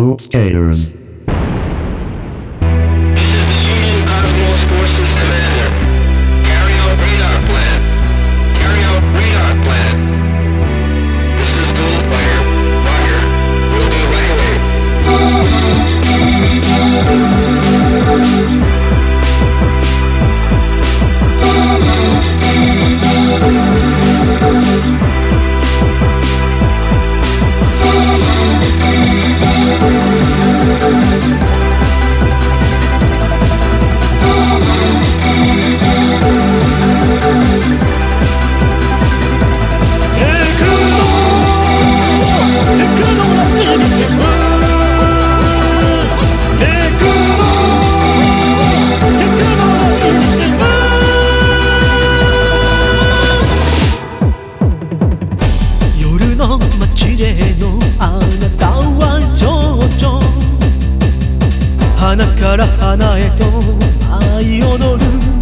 Go Skaters. 花から花へと舞い踊る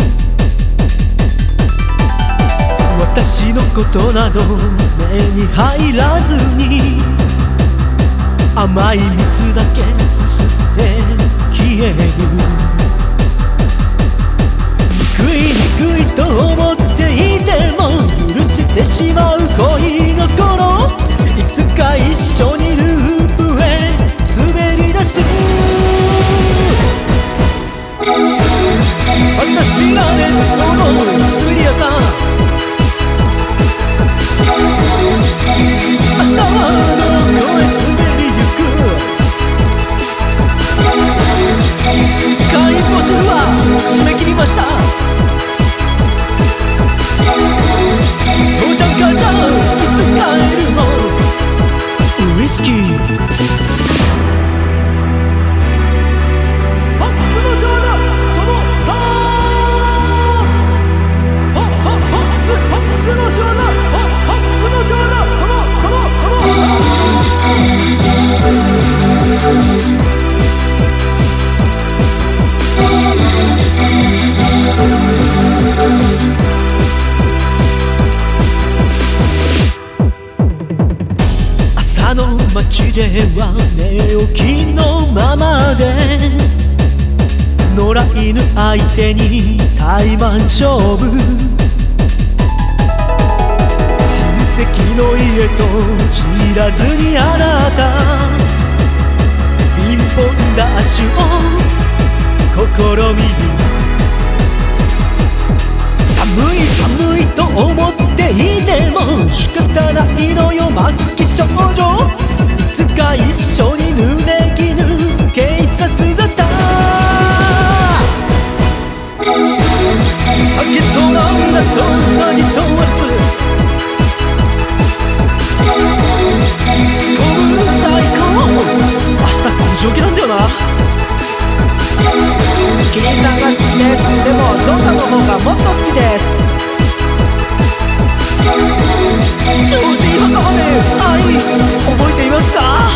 私のことなど目に入らずに甘い蜜だけすすって消える憎いと思っていても許してしまう恋心いつか一緒にループへ滑り出す私がねこのスリアさん明日はどこへ滑りゆく会員募集は締め切りました父ちゃん母ちゃんいつ帰るのウイスキー朝の街では寝起きのままで野良犬相手にタイマン勝負親戚の家と知らずにあなたピンポンダッシュを試みる寒いと思っていても仕方ないのよ末期症状いつか一緒に濡れ衣警察沙汰酒と女と詐欺とワルツすこぶる最高明日工場着なんだよなキリンさんが好きですでもゾウさんの方がもっと好きですジョージ・ハカマネ愛覚えていますか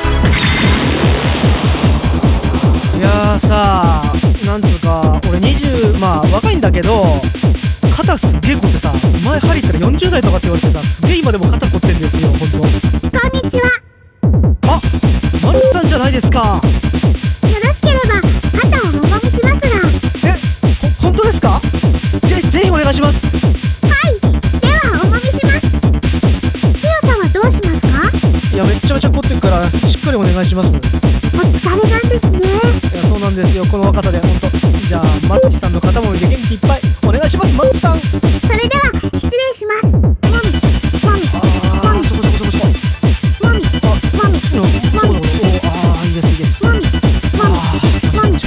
いやーさなんつうか俺20まあ若いんだけど肩すっげえ凝ってさ前針行ったら40代とかって言われてさすげえ今でも肩凝ってんですよほんとこんにちはあマルさんじゃないですかよろしければ肩をもがみしますが本当ですかぜひお願いしますはいではおもみしますつよさんはどうしますかいやめちゃめちゃ凝ってるからしっかりお願いしますお疲れなんですねいやそうなんですよこの若さでほんとじゃあマッチさんの肩もみで元気いっぱいお願いしますマッチさんそれでは失礼しますもみもみもみそこもみもみもみいいですもみもみもみもみ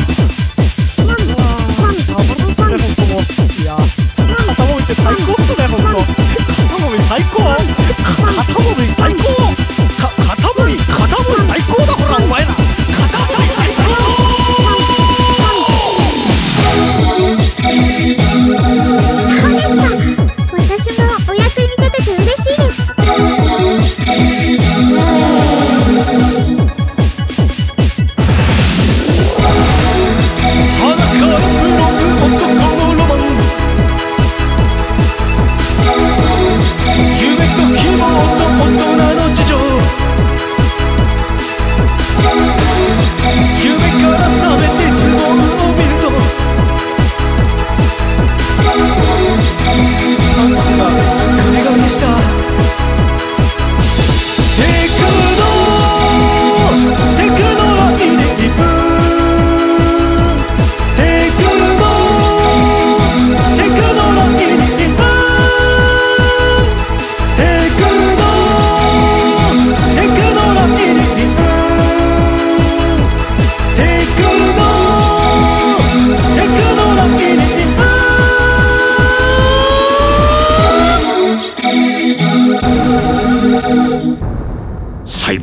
いや肩もみって最高っすねほんと肩もみ最高肩もみ最高肩もみ最高だほらお前ら肩もみ最高はい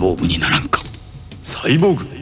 ボーグにならんか。サイボーグ